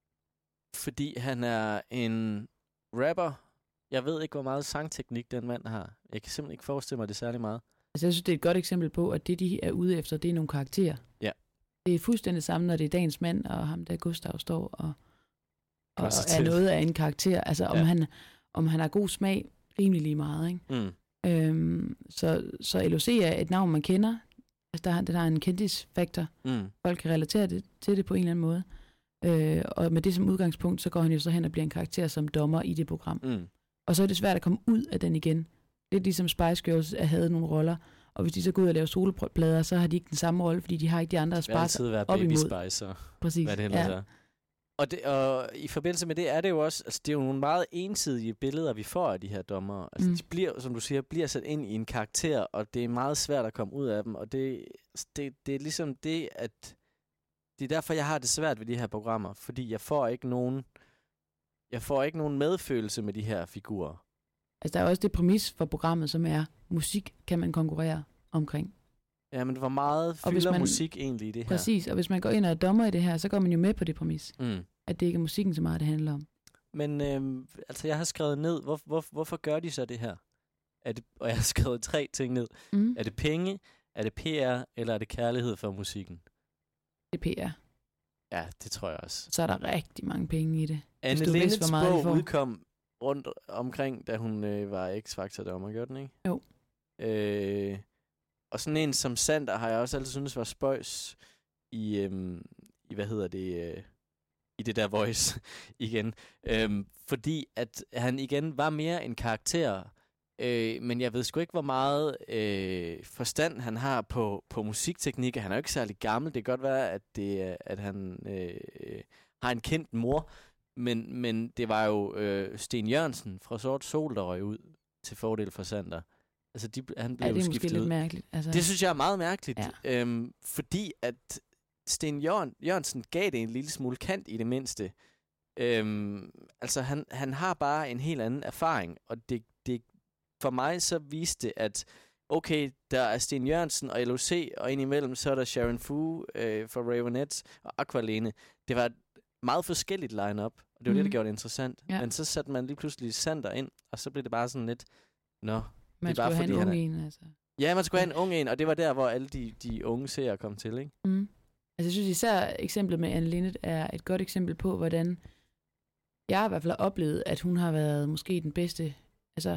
Fordi han er en rapper. Jeg ved ikke, hvor meget sangteknik den mand har. Jeg kan simpelthen ikke forestille mig det særlig meget. Altså, jeg synes, det er et godt eksempel på, at det, de er ude efter, det er nogle karakterer. Ja. Det er fuldstændig samme, når det er dagens mand, og ham der Gustav står og, og, Gør sig og er til. noget af en karakter. Altså, om, Ja. han, om han har god smag, rimelig lige meget, ikke? Mm. Øhm, så, så L O C er et navn, man kender. Altså, der, der er en kendisfaktor. Mm. Folk kan relatere det, til det på en eller anden måde. Øh, og med det som udgangspunkt, så går han jo så hen og bliver en karakter som dommer i det program. Mm. Og så er det svært at komme ud af den igen. Lidt ligesom Spice Girls havde nogle roller, Og hvis de så går ud og laver soloplader, så har de ikke den samme rolle, fordi de har ikke de andre at spare sig være op Baby imod. Spice og Præcis. hvad det ellers ja. er. Og, det, og i forbindelse med det er det jo også, altså det er jo nogle meget ensidige billeder, vi får af de her dommere. Altså Mm. de bliver, som du siger, bliver sat ind i en karakter, og det er meget svært at komme ud af dem. Og det, det, det er ligesom det, at det er derfor, jeg har det svært ved de her programmer, fordi jeg får ikke nogen, jeg får ikke nogen medfølelse med de her figurer. Altså, der er også det præmis for programmet, som er, musik kan man konkurrere omkring. Ja, men hvor meget Og hvis fylder man- musik egentlig i det her? Præcis, og hvis man går ind og er dommer i det her, så går man jo med på det præmis, Mm. at det ikke er musikken så meget, det handler om. Men øhm, altså, jeg har skrevet ned, hvor, hvor, hvorfor gør de så det her? Er det, og jeg har skrevet tre ting ned. Mm. Er det penge, er det P R, eller er det kærlighed for musikken? Det er P R. Ja, det tror jeg også. Så er der rigtig mange penge i det. Anne du vidste, Linnets hvor meget de bog får. udkom rundt omkring, da hun øh, var X-Factor-dommer, gjorde den ikke? Jo. Øh, og sådan en som Sander har jeg også altid syntes var spøjs i, øhm, i hvad hedder det, øh, i det der Voice igen. Øhm, fordi at han igen var mere en karakter, øh, men jeg ved sgu ikke, hvor meget øh, forstand han har på, på musikteknik. Han er jo ikke særlig gammel. Det kan godt være, at, det, er- at han øh, har en kendt mor, men, men det var jo øh, Sten Jørgensen fra Sort Sol, der røg ud til fordel for Sander. Altså, de, han blev Ja, det er jo måske skiftet lidt ud. mærkeligt. Altså, Det synes jeg er meget mærkeligt, Ja. øhm, fordi at Sten Jørgen, Jørgensen gav det en lille smule kant i det mindste. Øhm, altså, han, han har bare en helt anden erfaring, og det, det for mig så viste det, at okay, der er Sten Jørgensen og L O C, og indimellem så er der Sharon Fu øh, fra Ravenettes og Aqualene. Det var et meget forskelligt line-up, og det var mm. det, der Mhm. gjorde det interessant. Ja. Men så satte man lige pludselig Sander ind, og så blev det bare sådan lidt, nå, man det er bare skulle have en fordi, han ung en, altså. ja, man skulle have en ung en, og det var der, hvor alle de, de unge seere kom til, ikke? Mm. Altså, jeg synes især eksemplet med Anne Linnet er et godt eksempel på, hvordan jeg i hvert fald har oplevet, at hun har været måske den bedste, altså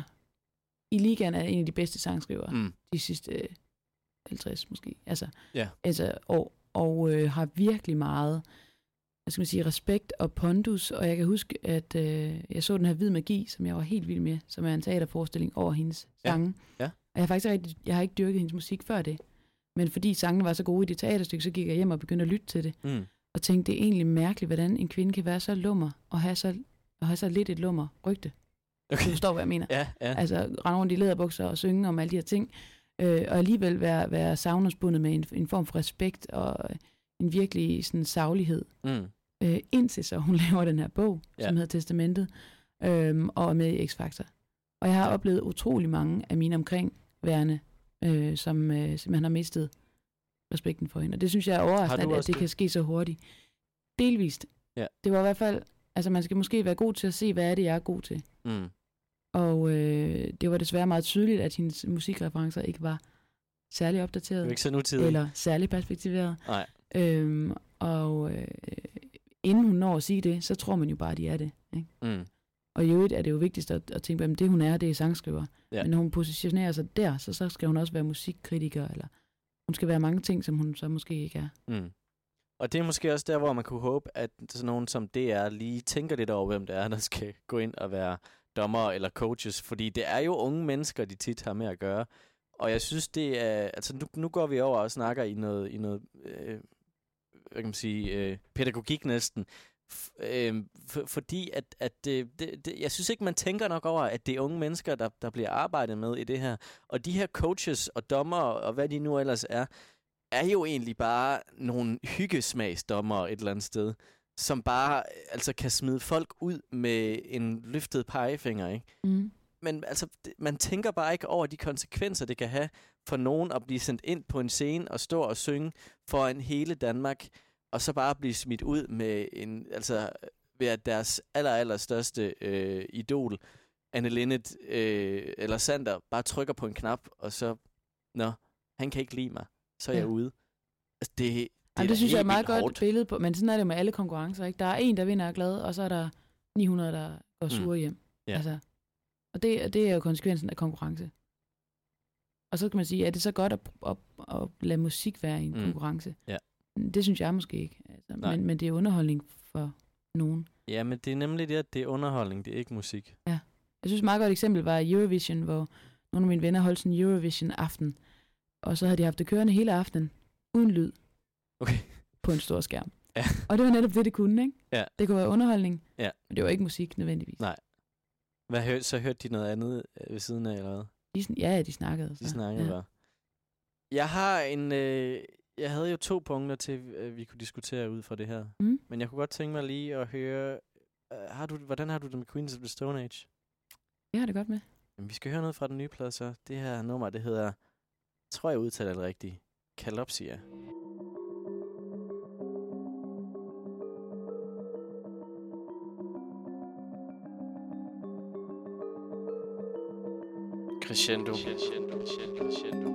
i ligaen er en af de bedste sangskrivere Mm. de sidste øh, halvtreds måske, altså, Ja. altså og, og øh, har virkelig meget, hvad skal man sige, respekt og pondus, og jeg kan huske, at øh, jeg så den her Hvid Magi, som jeg var helt vild med, som er en teaterforestilling over hendes Ja. sange. Ja. Og jeg har faktisk rigtig, jeg har ikke dyrket hendes musik før det, men fordi sangene var så gode i det teaterstykke, så gik jeg hjem og begyndte at lytte til det, Mm. og tænkte, det er egentlig mærkeligt, hvordan en kvinde kan være så lummer, og have så, og have så lidt et lummer rygte. Okay. Du forstår, hvad jeg mener. Ja, ja. Altså, rende rundt i læderbukser og synge om alle de her ting, øh, og alligevel være, være savnersbundet med en, en form for respekt og en virkelig sådan saglighed. Mm. Øh, indtil så hun laver den her bog, Ja. ja. som hedder Testamentet, øh, og er med i X-Factor. Og jeg har oplevet utrolig mange af mine omkringværende, øh, som øh, simpelthen har mistet respekten for hende. Og det synes jeg er overraskende, at, at også det det? kan ske så hurtigt. Delvist. Ja. Det var i hvert fald, altså man skal måske være god til at se, hvad er det, jeg er god til. Mm. Og øh, det var desværre meget tydeligt, at hendes musikreferencer ikke var særlig Det er opdateret, jo ikke så nutidigt. eller særlig perspektiveret. Nej. Øhm, og øh, inden hun når at sige det, så tror man jo bare, at de er det. Ikke? Mm. Og i øvrigt er det jo vigtigst at, at tænke på, at det hun er, det er sangskriver. Ja. Men når hun positionerer sig der, så, så skal hun også være musikkritiker, eller hun skal være mange ting, som hun så måske ikke er. Mm. Og det er måske også der, hvor man kunne håbe, at sådan nogen som D R lige tænker lidt over, hvem det er, der skal gå ind og være dommer eller coaches. Fordi det er jo unge mennesker, de tit har med at gøre. Og jeg synes, det er... Altså, nu, nu går vi over og snakker i noget... I noget øh, hvad kan man sige, øh, pædagogik næsten. F- øh, for, fordi at, at det, det, det, jeg synes ikke, man tænker nok over, at det er unge mennesker, der, der bliver arbejdet med i det her. Og de her coaches og dommer og hvad de nu ellers er, er jo egentlig bare nogle hyggesmagsdommere et eller andet sted, som bare altså kan smide folk ud med en løftet pegefinger, ikke? Mm. Men altså, det, man tænker bare ikke over de konsekvenser, det kan have for nogen at blive sendt ind på en scene og stå og synge foran hele Danmark, og så bare blive smidt ud med en, altså ved at deres aller, aller største øh, idol, Anne Linnet øh, eller Sander, bare trykker på en knap, og så, nå, han kan ikke lide mig, så er Ja. jeg ude. Altså, det, det, Jamen, er det synes jeg er et meget godt hårdt. billede på, men sådan er det jo med alle konkurrencer. Ikke? Der er en, der vinder og er glad, og så er der ni hundrede, der går sure hjem. Ja. Altså, og det, det er jo konsekvensen af konkurrence. Og så kan man sige, er det så godt at, at, at lade musik være i en Mm. konkurrence? Ja. Det synes jeg måske ikke. Altså, Nej. men, men det er underholdning for nogen. Ja, men det er nemlig det, at det er underholdning, det er ikke musik. Ja. Jeg synes et meget godt eksempel var Eurovision, hvor nogle af mine venner holdt sådan en Eurovision-aften, og så havde de haft det kørende hele aftenen, uden lyd, okay. på en stor skærm. Ja. Og det var netop det, det kunne, ikke? Ja. Det kunne være underholdning, ja. men det var ikke musik nødvendigvis. Nej. Hvad hørte, så hørte de noget andet ved siden af, eller hvad? De, ja, de snakkede. Så. De snakkede, ja. bare. Jeg har en... Øh, jeg havde jo to punkter til, øh, vi kunne diskutere ud fra det her. Mm. Men jeg kunne godt tænke mig lige at høre... Øh, har du, hvordan har du det med Queens of the Stone Age? Jeg har det godt med. Jamen, vi skal høre noget fra den nye plade, så. Det her nummer, det hedder... Tror jeg udtaler det rigtigt. Kalopsia. Crescendo. Crescendo, crescendo, crescendo.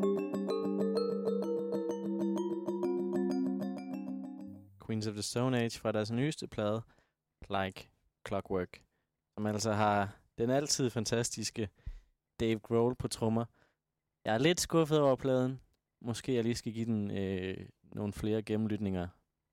Queens of the Stone Age fra deres nyeste plade, Like Clockwork, som altså har den altid fantastiske Dave Grohl på trommer. Jeg er lidt skuffet over pladen. Måske jeg lige skal give den øh, nogle flere gennemlytninger.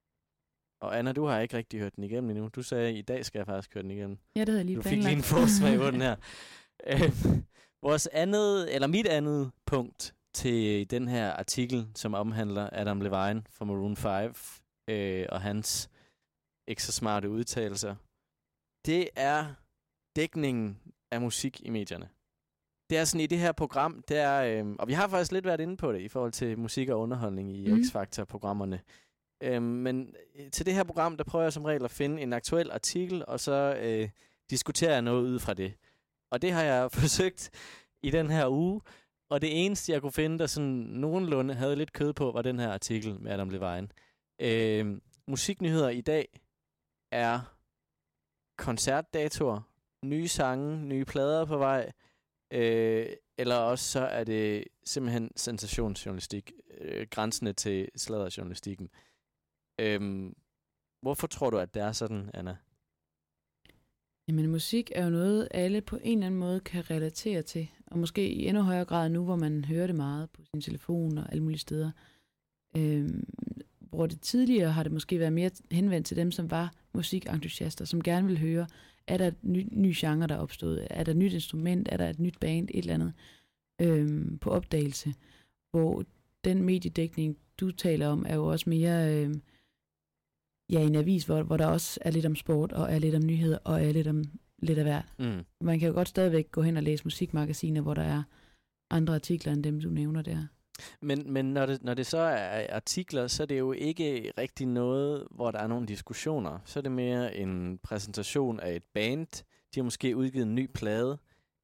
Og Anna, du har ikke rigtig hørt den igennem endnu. Du sagde, at i dag skal jeg faktisk høre den igennem. Ja, det havde jeg lige Du planlagt. fik lige en forsmag på den her. Øh, vores andet, eller mit andet punkt til den her artikel, som omhandler Adam Levine fra Maroon fem øh, og hans ikke så smarte udtalelser, det er dækningen af musik i medierne. Det er sådan i det her program, det er, øh, og vi har faktisk lidt været inde på det i forhold til musik og underholdning i mm. X-Factor-programmerne. Øh, men til det her program, der prøver jeg som regel at finde en aktuel artikel, og så øh, diskuterer jeg noget ud fra det. Og det har jeg forsøgt i den her uge, og det eneste, jeg kunne finde, der sådan nogenlunde havde lidt kød på, var den her artikel med Adam Levine. Øh, musiknyheder i dag er koncertdatoer, nye sange, nye plader på vej, øh, eller også så er det simpelthen sensationsjournalistik, øh, grænsende til sladderjournalistikken. Øh, hvorfor tror du, at det er sådan, Anna? Jamen, musik er jo noget, alle på en eller anden måde kan relatere til. Og måske i endnu højere grad nu, hvor man hører det meget på sin telefon og alle mulige steder. Øhm, hvor det tidligere har det måske været mere henvendt til dem, som var musikentusiaster, som gerne vil høre, er der et ny, ny genre, der er opstået? Er der et nyt instrument? Er der et nyt band? Et eller andet øhm, på opdagelse. Hvor den mediedækning, du taler om, er jo også mere... Øhm, Ja, en avis, hvor, hvor der også er lidt om sport, og er lidt om nyheder, og er lidt om lidt af hvert. Mm. Man kan jo godt stadigvæk gå hen og læse musikmagasiner, hvor der er andre artikler end dem, du nævner der. Men, men når, det, når det så er artikler, så er det jo ikke rigtig noget, hvor der er nogle diskussioner. Så er det mere en præsentation af et band. De har måske udgivet en ny plade.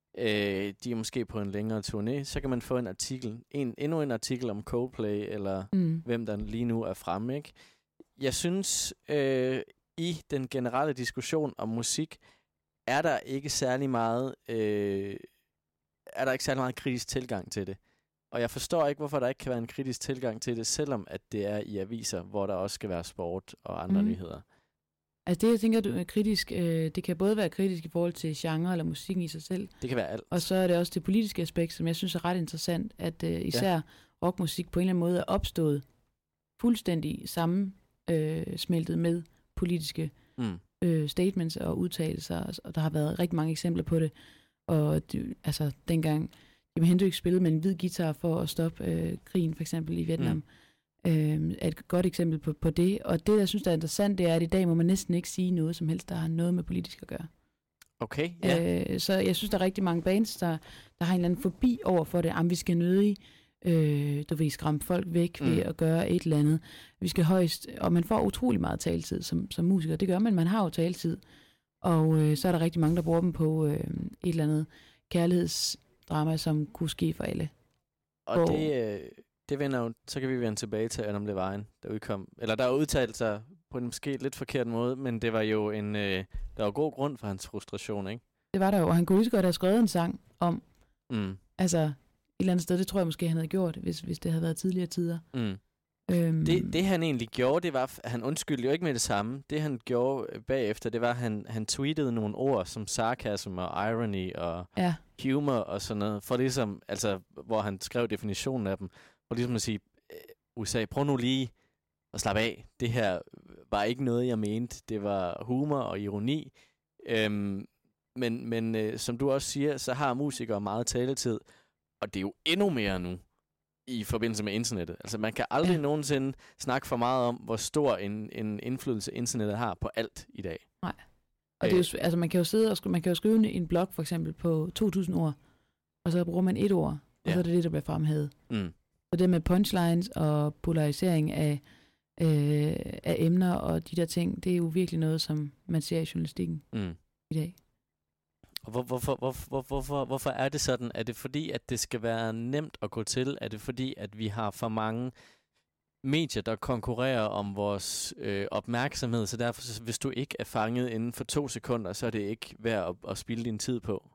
Øh, de er måske på en længere turné. Så kan man få en artikel, en, endnu en artikel om Coldplay, eller mm. hvem der lige nu er fremme, ikke? Jeg synes, øh, i den generelle diskussion om musik, er der ikke særlig meget, øh, er der ikke særlig meget kritisk tilgang til det. Og jeg forstår ikke, hvorfor der ikke kan være en kritisk tilgang til det, selvom at det er i aviser, hvor der også skal være sport og andre mm. nyheder. Altså det, jeg tænker, du er kritisk, øh, det kan både være kritisk i forhold til genre eller musikken i sig selv. Det kan være alt. Og så er det også det politiske aspekt, som jeg synes er ret interessant, at øh, især ja. rockmusik på en eller anden måde er opstået fuldstændig samme Øh, smeltet med politiske mm. øh, statements og udtalelser, og der har været rigtig mange eksempler på det. Og de, altså dengang Jimi Hendrix spillede med en hvid guitar for at stoppe øh, krigen, for eksempel i Vietnam, mm. øh, er et godt eksempel på, på det. Og det, jeg synes, der er interessant, det er, at i dag må man næsten ikke sige noget som helst, der har noget med politik at gøre. Okay, ja. Øh, så jeg synes, der er rigtig mange bands, der, der har en eller anden forbi over for det. Jamen, vi skal nødig Øh, du vil skræmme folk væk ved mm. at gøre et eller andet. Vi skal højst, og man får utrolig meget taletid som, som musiker. Det gør man, man har jo taletid. Og øh, så er der rigtig mange, der bruger dem på øh, et eller andet kærlighedsdrama, som kunne ske for alle. Og Hvor, det, øh, det vender jo, så kan vi vende tilbage til Adam Levine, der udkom, eller der udtalte sig på en måske lidt forkert måde, men det var jo en, øh, der var god grund for hans frustration, ikke? Det var der jo, og han kunne lige så godt have skrevet en sang om, mm. altså et eller andet sted, det tror jeg måske, han havde gjort, hvis, hvis det havde været tidligere tider. Mm. Øhm. Det, det han egentlig gjorde, det var, han undskyldte jo ikke med det samme. Det han gjorde bagefter, det var, at han, han tweetede nogle ord som sarcasm og irony og ja. humor og sådan noget, for ligesom, altså, hvor han skrev definitionen af dem, for ligesom at sige, U S A, prøv nu lige at slappe af. Det her var ikke noget, jeg mente. Det var humor og ironi. Øhm, men men øh, som du også siger, så har musikere meget taletid, og det er jo endnu mere nu. i forbindelse med internettet. Altså, man kan aldrig ja. nogensinde snakke for meget om, hvor stor en, en indflydelse internettet har på alt i dag. Nej. Og det er jo, altså, man kan jo sidde og skrive, man kan jo skrive en blog, for eksempel, på to tusind ord, og så bruger man et ord, og ja. så er det det, der bliver fremhævet. Mm. Så det med punchlines og polarisering af, øh, af emner og de der ting, det er jo virkelig noget, som man ser i journalistikken mm. i dag. Og hvor, hvorfor, hvorfor, hvorfor, hvorfor er det sådan? Er det fordi, at det skal være nemt at gå til? Er det fordi, at vi har for mange medier, der konkurrerer om vores øh, opmærksomhed? Så derfor, hvis du ikke er fanget inden for to sekunder, så er det ikke værd at, at spilde din tid på.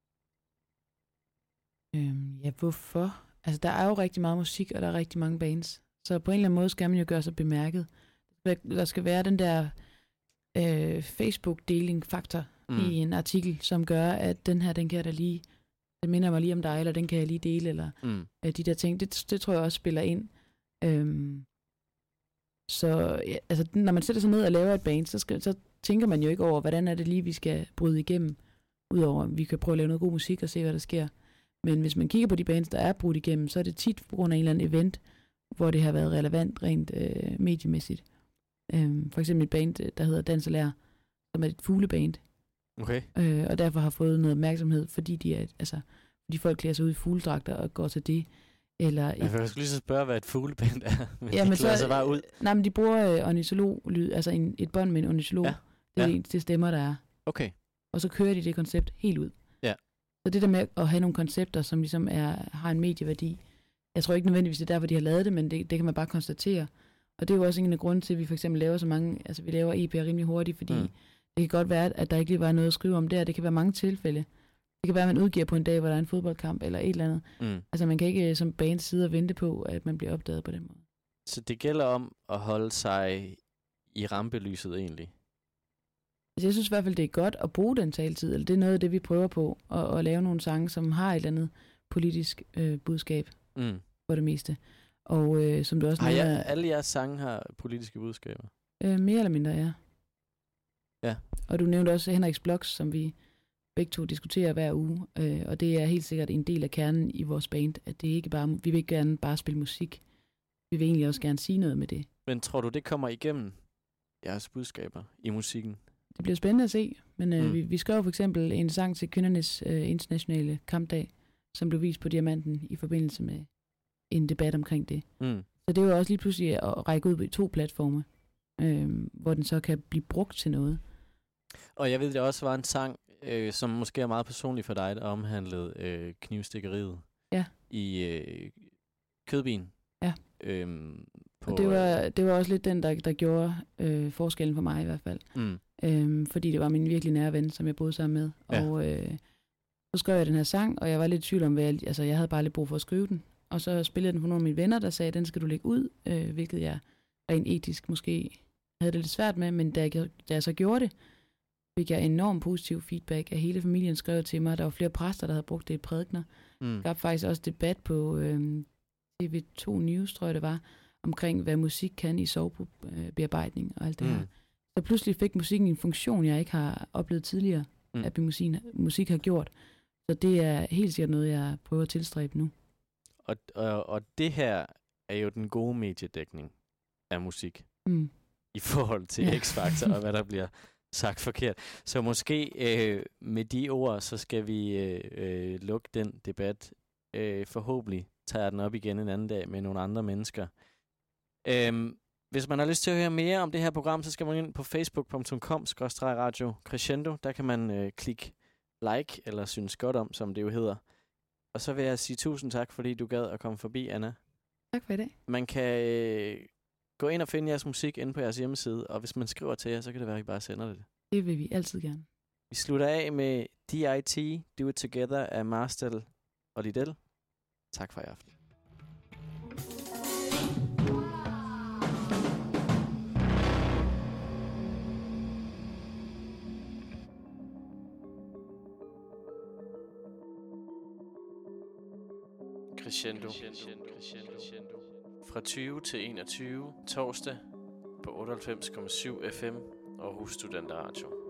Øhm, ja, hvorfor? Altså, der er jo rigtig meget musik, og der er rigtig mange bands. Så på en eller anden måde skal man jo gøre sig bemærket. Der skal være den der øh, Facebook-deling-faktor mm. i en artikel, som gør, at den her, den kan jeg da lige, den minder mig lige om dig, eller den kan jeg lige dele, eller mm. øh, de der ting. Det, det tror jeg også spiller ind. Øhm, så ja, altså, når man sætter sig ned og laver et band, så, skal, så tænker man jo ikke over, hvordan er det lige, vi skal bryde igennem. Udover, at vi kan prøve at lave noget god musik og se, hvad der sker. Men hvis man kigger på de bands, der er brudt igennem, så er det tit på grund af en eller anden event, hvor det har været relevant rent øh, mediemæssigt. Øhm, for eksempel et band, der hedder Dans og Lær, som er et fugleband. Okay. Øh, og derfor har fået noget opmærksomhed, fordi de er, altså, fordi folk klæder sig ud i fugledragter og går til det. Eller et, jeg skulle lige så spørge, hvad et fugleband er, men ja, de men klæder så, sig bare ud. Nej, men de bruger øh, ornitolog-lyd, altså en, et bånd med en ornitolog. Ja. Det er ja. det stemmer, der er. Okay. Og så kører de det koncept helt ud. Ja. Så det der med at have nogle koncepter, som ligesom er, har en medieværdi, jeg tror ikke nødvendigvis, det er derfor, de har lavet det, men det, det kan man bare konstatere. Og det er jo også en af grunden til, at vi for eksempel laver så mange, altså vi laver E P'er rimelig hurtigt, fordi mm. det kan godt være, at der ikke lige var noget at skrive om der. Det kan være mange tilfælde. Det kan være, at man udgiver på en dag, hvor der er en fodboldkamp eller et eller andet. Mm. Altså man kan ikke som band sidde og vente på, at man bliver opdaget på den måde. Så det gælder om at holde sig i rampelyset egentlig? Altså jeg synes i hvert fald, det er godt at bruge den taletid, eller det er noget af det, vi prøver på, at, at lave nogle sange, som har et eller andet politisk øh, budskab mm. for det meste. Og øh, som du også har nævner... jeg, alle jeres sange har politiske budskaber? Øh, mere eller mindre, ja. Ja. Og du nævnte også Henriks Blogs, som vi begge to diskuterer hver uge, øh, og det er helt sikkert en del af kernen i vores band, at det ikke bare, vi vil ikke gerne bare spille musik. Vi vil egentlig også gerne sige noget med det. Men tror du, det kommer igennem jeres budskaber i musikken? Det bliver spændende at se, men øh, mm. vi, vi skrev for eksempel en sang til kvindernes øh, internationale kampdag, som blev vist på Diamanten i forbindelse med en debat omkring det. Mm. Så det er jo også lige pludselig at række ud på to platforme, øh, hvor den så kan blive brugt til noget. Og jeg ved, det også var en sang, øh, som måske er meget personlig for dig, der omhandlede øh, knivstikkeriet ja. i øh, Kødbyen. Ja. Øhm, på, og det var, det var også lidt den, der, der gjorde øh, forskellen for mig i hvert fald. Mm. Øhm, fordi det var min virkelig nære ven, som jeg boede sammen med. Ja. Og øh, så skrev jeg den her sang, og jeg var lidt i tvivl om, hvad jeg, altså jeg havde bare lidt brug for at skrive den. Og så spillede jeg den for nogle af mine venner, der sagde, den skal du lægge ud, øh, hvilket jeg rent etisk måske havde det lidt svært med, men da jeg, da jeg så gjorde det, fik jeg enormt positiv feedback, at hele familien skrev til mig. Der var flere præster, der havde brugt det i prædikener. Mm. Der var faktisk også debat på øh, T V to News, tror jeg det var, omkring hvad musik kan i sovebearbejdning og alt det mm. her. Så pludselig fik musikken en funktion, jeg ikke har oplevet tidligere, mm. at musik, musik har gjort. Så det er helt sikkert noget, jeg prøver at tilstræbe nu. Og, og, og det her er jo den gode mediedækning af musik. Mm. I forhold til ja. X-Factor og hvad der bliver sagt forkert. Så måske øh, med de ord, så skal vi øh, øh, lukke den debat. Øh, forhåbentlig tager den op igen en anden dag med nogle andre mennesker. Øhm, hvis man har lyst til at høre mere om det her program, så skal man ind på facebook punktum com skråstreg radio crescendo. Der kan man øh, klikke like eller synes godt om, som det jo hedder. Og så vil jeg sige tusind tak, fordi du gad at komme forbi, Anna. Tak for i dag. Man kan øh, gå ind og finde jeres musik inde på jeres hjemmeside, og hvis man skriver til jer, så kan det være, at I bare sender det. Det vil vi altid gerne. Vi slutter af med D I T, Do It Together af Marstal og Liddell. Tak for i aften. Crescendo. Fra tyve til enogtyve torsdag på otteoghalvfems komma syv F M og Aarhus Studenter Radio.